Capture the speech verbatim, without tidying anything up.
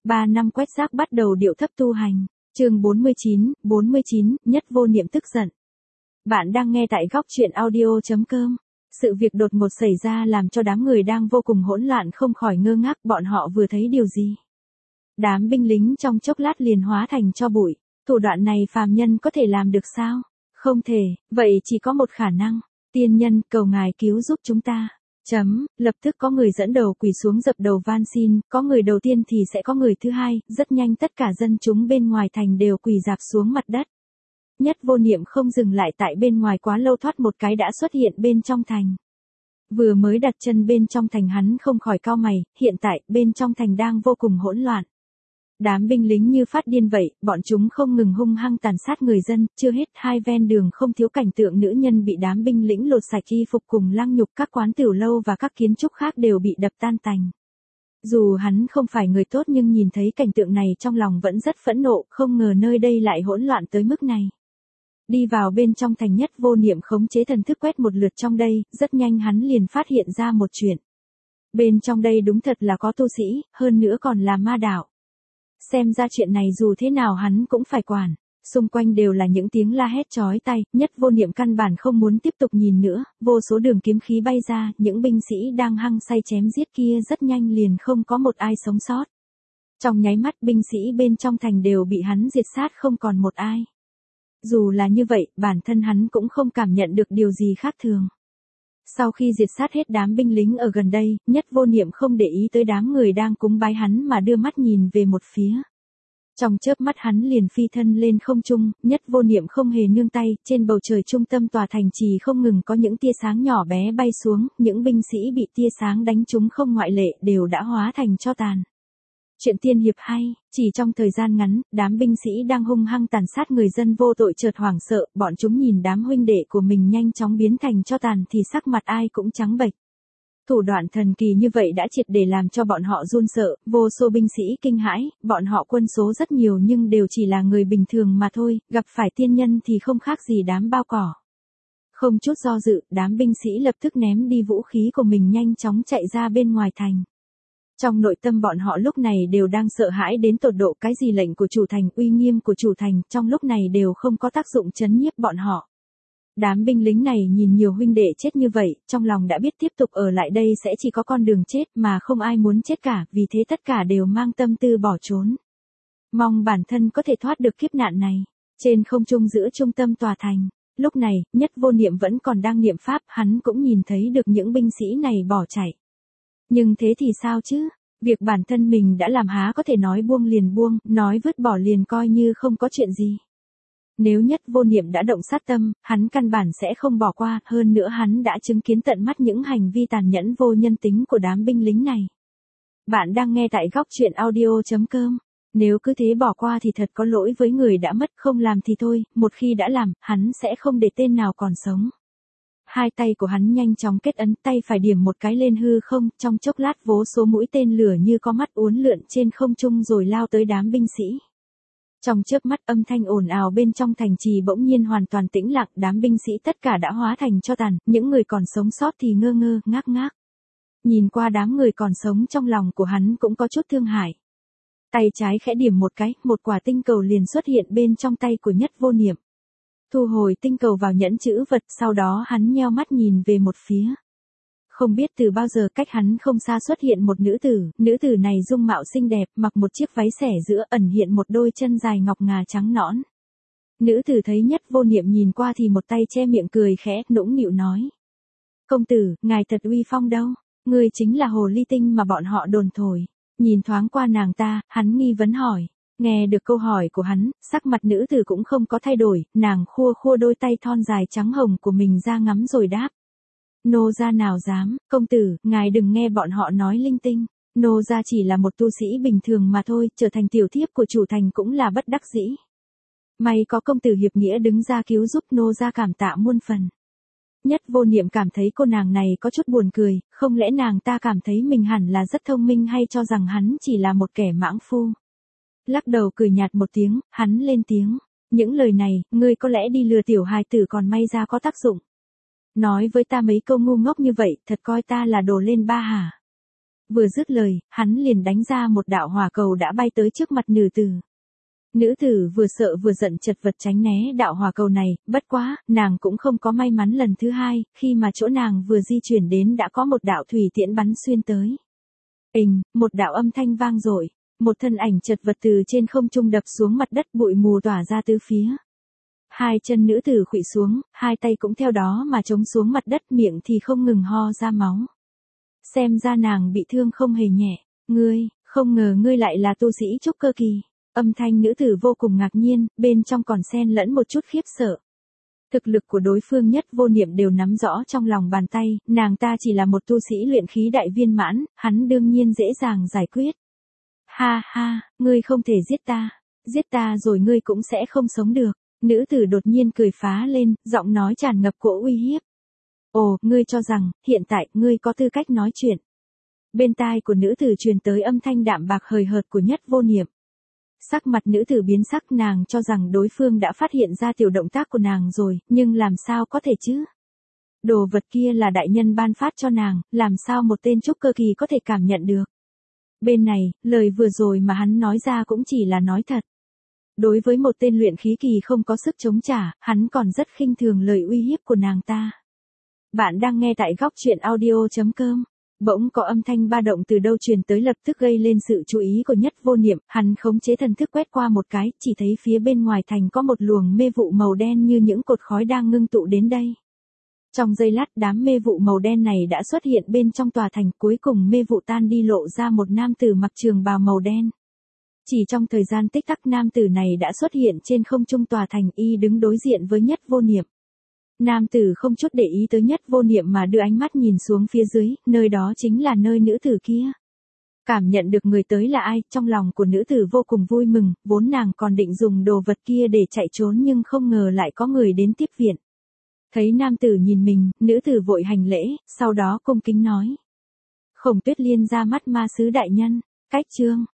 Ba năm quét rác bắt đầu điệu thấp tu hành. Chương bốn mươi chín, bốn mươi chín, Nhất Vô Niệm tức giận. Bạn đang nghe tại góc truyện audio chấm com. Sự việc đột ngột xảy ra làm cho đám người đang vô cùng hỗn loạn không khỏi ngơ ngác, bọn họ vừa thấy điều gì. Đám binh lính trong chốc lát liền hóa thành tro bụi. Thủ đoạn này phàm nhân có thể làm được sao? Không thể, vậy chỉ có một khả năng. Tiên nhân, cầu ngài cứu giúp chúng ta. Chấm, lập tức có người dẫn đầu quỳ xuống dập đầu van xin, có người đầu tiên thì sẽ có người thứ hai, rất nhanh tất cả dân chúng bên ngoài thành đều quỳ rạp xuống mặt đất. Nhất Vô Niệm không dừng lại tại bên ngoài quá lâu, thoát một cái đã xuất hiện bên trong thành. Vừa mới đặt chân bên trong thành hắn không khỏi cau mày, hiện tại bên trong thành đang vô cùng hỗn loạn. Đám binh lính như phát điên vậy, bọn chúng không ngừng hung hăng tàn sát người dân, chưa hết hai ven đường không thiếu cảnh tượng nữ nhân bị đám binh lính lột sạch y phục cùng lăng nhục, các quán tiểu lâu và các kiến trúc khác đều bị đập tan tành. Dù hắn không phải người tốt nhưng nhìn thấy cảnh tượng này trong lòng vẫn rất phẫn nộ, không ngờ nơi đây lại hỗn loạn tới mức này. Đi vào bên trong thành, Nhất Vô Niệm khống chế thần thức quét một lượt trong đây, rất nhanh hắn liền phát hiện ra một chuyện. Bên trong đây đúng thật là có tu sĩ, hơn nữa còn là ma đạo. Xem ra chuyện này dù thế nào hắn cũng phải quản. Xung quanh đều là những tiếng la hét chói tai, Nhất Vô Niệm căn bản không muốn tiếp tục nhìn nữa, vô số đường kiếm khí bay ra, những binh sĩ đang hăng say chém giết kia rất nhanh liền không có một ai sống sót. Trong nháy mắt binh sĩ bên trong thành đều bị hắn diệt sát không còn một ai. Dù là như vậy, bản thân hắn cũng không cảm nhận được điều gì khác thường. Sau khi diệt sát hết đám binh lính ở gần đây, Nhất Vô Niệm không để ý tới đám người đang cúng bái hắn mà đưa mắt nhìn về một phía. Trong chớp mắt hắn liền phi thân lên không trung, Nhất Vô Niệm không hề nương tay, trên bầu trời trung tâm tòa thành trì không ngừng có những tia sáng nhỏ bé bay xuống, những binh sĩ bị tia sáng đánh trúng không ngoại lệ đều đã hóa thành tro tàn. Chuyện tiên hiệp hay, chỉ trong thời gian ngắn, đám binh sĩ đang hung hăng tàn sát người dân vô tội chợt hoảng sợ, bọn chúng nhìn đám huynh đệ của mình nhanh chóng biến thành tro tàn thì sắc mặt ai cũng trắng bệch. Thủ đoạn thần kỳ như vậy đã triệt để làm cho bọn họ run sợ, vô số binh sĩ kinh hãi, bọn họ quân số rất nhiều nhưng đều chỉ là người bình thường mà thôi, gặp phải tiên nhân thì không khác gì đám bao cỏ. Không chút do dự, đám binh sĩ lập tức ném đi vũ khí của mình nhanh chóng chạy ra bên ngoài thành. Trong nội tâm bọn họ lúc này đều đang sợ hãi đến tột độ, cái gì lệnh của chủ thành, uy nghiêm của chủ thành, trong lúc này đều không có tác dụng trấn nhiếp bọn họ. Đám binh lính này nhìn nhiều huynh đệ chết như vậy, trong lòng đã biết tiếp tục ở lại đây sẽ chỉ có con đường chết mà không ai muốn chết cả, vì thế tất cả đều mang tâm tư bỏ trốn. Mong bản thân có thể thoát được kiếp nạn này. Trên không trung giữa trung tâm tòa thành, lúc này, Nhất Vô Niệm vẫn còn đang niệm pháp, hắn cũng nhìn thấy được những binh sĩ này bỏ chạy. Nhưng thế thì sao chứ? Việc bản thân mình đã làm há có thể nói buông liền buông, nói vứt bỏ liền coi như không có chuyện gì. Nếu Nhất Vô Niệm đã động sát tâm, hắn căn bản sẽ không bỏ qua, hơn nữa hắn đã chứng kiến tận mắt những hành vi tàn nhẫn vô nhân tính của đám binh lính này. Bạn đang nghe tại góc truyện audio chấm com. Nếu cứ thế bỏ qua thì thật có lỗi với người đã mất, không làm thì thôi, một khi đã làm, hắn sẽ không để tên nào còn sống. Hai tay của hắn nhanh chóng kết ấn, tay phải điểm một cái lên hư không, trong chốc lát vô số mũi tên lửa như có mắt uốn lượn trên không trung rồi lao tới đám binh sĩ. Trong chớp mắt âm thanh ồn ào bên trong thành trì bỗng nhiên hoàn toàn tĩnh lặng, đám binh sĩ tất cả đã hóa thành tro tàn, những người còn sống sót thì ngơ ngơ, ngác ngác. Nhìn qua đám người còn sống trong lòng của hắn cũng có chút thương hại. Tay trái khẽ điểm một cái, một quả tinh cầu liền xuất hiện bên trong tay của Nhất Vô Niệm. Thu hồi tinh cầu vào nhẫn chữ vật, sau đó hắn nheo mắt nhìn về một phía. Không biết từ bao giờ cách hắn không xa xuất hiện một nữ tử, nữ tử này dung mạo xinh đẹp, mặc một chiếc váy xẻ giữa, ẩn hiện một đôi chân dài ngọc ngà trắng nõn. Nữ tử thấy Nhất Vô Niệm nhìn qua thì một tay che miệng cười khẽ, nũng nịu nói. Công tử, ngài thật uy phong đâu, người chính là hồ ly tinh mà bọn họ đồn thổi. Nhìn thoáng qua nàng ta, hắn nghi vấn hỏi. Nghe được câu hỏi của hắn, sắc mặt nữ tử cũng không có thay đổi, nàng khua khua đôi tay thon dài trắng hồng của mình ra ngắm rồi đáp. Nô gia nào dám, công tử, ngài đừng nghe bọn họ nói linh tinh. Nô gia chỉ là một tu sĩ bình thường mà thôi, trở thành tiểu thiếp của chủ thành cũng là bất đắc dĩ. May có công tử hiệp nghĩa đứng ra cứu giúp, nô gia cảm tạ muôn phần. Nhất Vô Niệm cảm thấy cô nàng này có chút buồn cười, không lẽ nàng ta cảm thấy mình hẳn là rất thông minh hay cho rằng hắn chỉ là một kẻ mãng phu. Lắc đầu cười nhạt một tiếng, hắn lên tiếng. Những lời này, ngươi có lẽ đi lừa tiểu hài tử còn may ra có tác dụng. Nói với ta mấy câu ngu ngốc như vậy, thật coi ta là đồ lên ba hả? Vừa dứt lời, hắn liền đánh ra một đạo hỏa cầu đã bay tới trước mặt nữ tử. Nữ tử vừa sợ vừa giận chật vật tránh né đạo hỏa cầu này, bất quá, nàng cũng không có may mắn lần thứ hai, khi mà chỗ nàng vừa di chuyển đến đã có một đạo thủy tiễn bắn xuyên tới. Ình, một đạo âm thanh vang dội, một thân ảnh chật vật từ trên không trung đập xuống mặt đất, bụi mù tỏa ra tứ phía. Hai chân nữ tử khuỵu xuống, hai tay cũng theo đó mà chống xuống mặt đất, miệng thì không ngừng ho ra máu. Xem ra nàng bị thương không hề nhẹ. Ngươi, không ngờ ngươi lại là tu sĩ trúc cơ kỳ. Âm thanh nữ tử vô cùng ngạc nhiên, bên trong còn xen lẫn một chút khiếp sợ. Thực lực của đối phương Nhất Vô Niệm đều nắm rõ trong lòng bàn tay, nàng ta chỉ là một tu sĩ luyện khí đại viên mãn, hắn đương nhiên dễ dàng giải quyết. Ha ha, ngươi không thể giết ta, giết ta rồi ngươi cũng sẽ không sống được. Nữ tử đột nhiên cười phá lên, giọng nói tràn ngập cỗ uy hiếp. Ồ, ngươi cho rằng, hiện tại, ngươi có tư cách nói chuyện. Bên tai của nữ tử truyền tới âm thanh đạm bạc hời hợt của Nhất Vô Niệm. Sắc mặt nữ tử biến sắc, nàng cho rằng đối phương đã phát hiện ra tiểu động tác của nàng rồi, nhưng làm sao có thể chứ? Đồ vật kia là đại nhân ban phát cho nàng, làm sao một tên trúc cơ kỳ có thể cảm nhận được? Bên này, lời vừa rồi mà hắn nói ra cũng chỉ là nói thật. Đối với một tên luyện khí kỳ không có sức chống trả, hắn còn rất khinh thường lời uy hiếp của nàng ta. Bạn đang nghe tại góc truyện audio chấm com. Bỗng có âm thanh ba động từ đâu truyền tới, lập tức gây lên sự chú ý của Nhất Vô Niệm, hắn khống chế thần thức quét qua một cái, chỉ thấy phía bên ngoài thành có một luồng mê vụ màu đen như những cột khói đang ngưng tụ đến đây. Trong giây lát, đám mê vụ màu đen này đã xuất hiện bên trong tòa thành, cuối cùng mê vụ tan đi, lộ ra một nam tử mặc trường bào màu đen. Chỉ trong thời gian tích tắc, nam tử này đã xuất hiện trên không trung tòa thành, y đứng đối diện với Nhất Vô Niệm. Nam tử không chút để ý tới Nhất Vô Niệm mà đưa ánh mắt nhìn xuống phía dưới, nơi đó chính là nơi nữ tử kia. Cảm nhận được người tới là ai, trong lòng của nữ tử vô cùng vui mừng, vốn nàng còn định dùng đồ vật kia để chạy trốn nhưng không ngờ lại có người đến tiếp viện. Thấy nam tử nhìn mình, nữ tử vội hành lễ, sau đó cung kính nói. Khổng Tuyết Liên ra mắt ma sứ đại nhân. Cách chương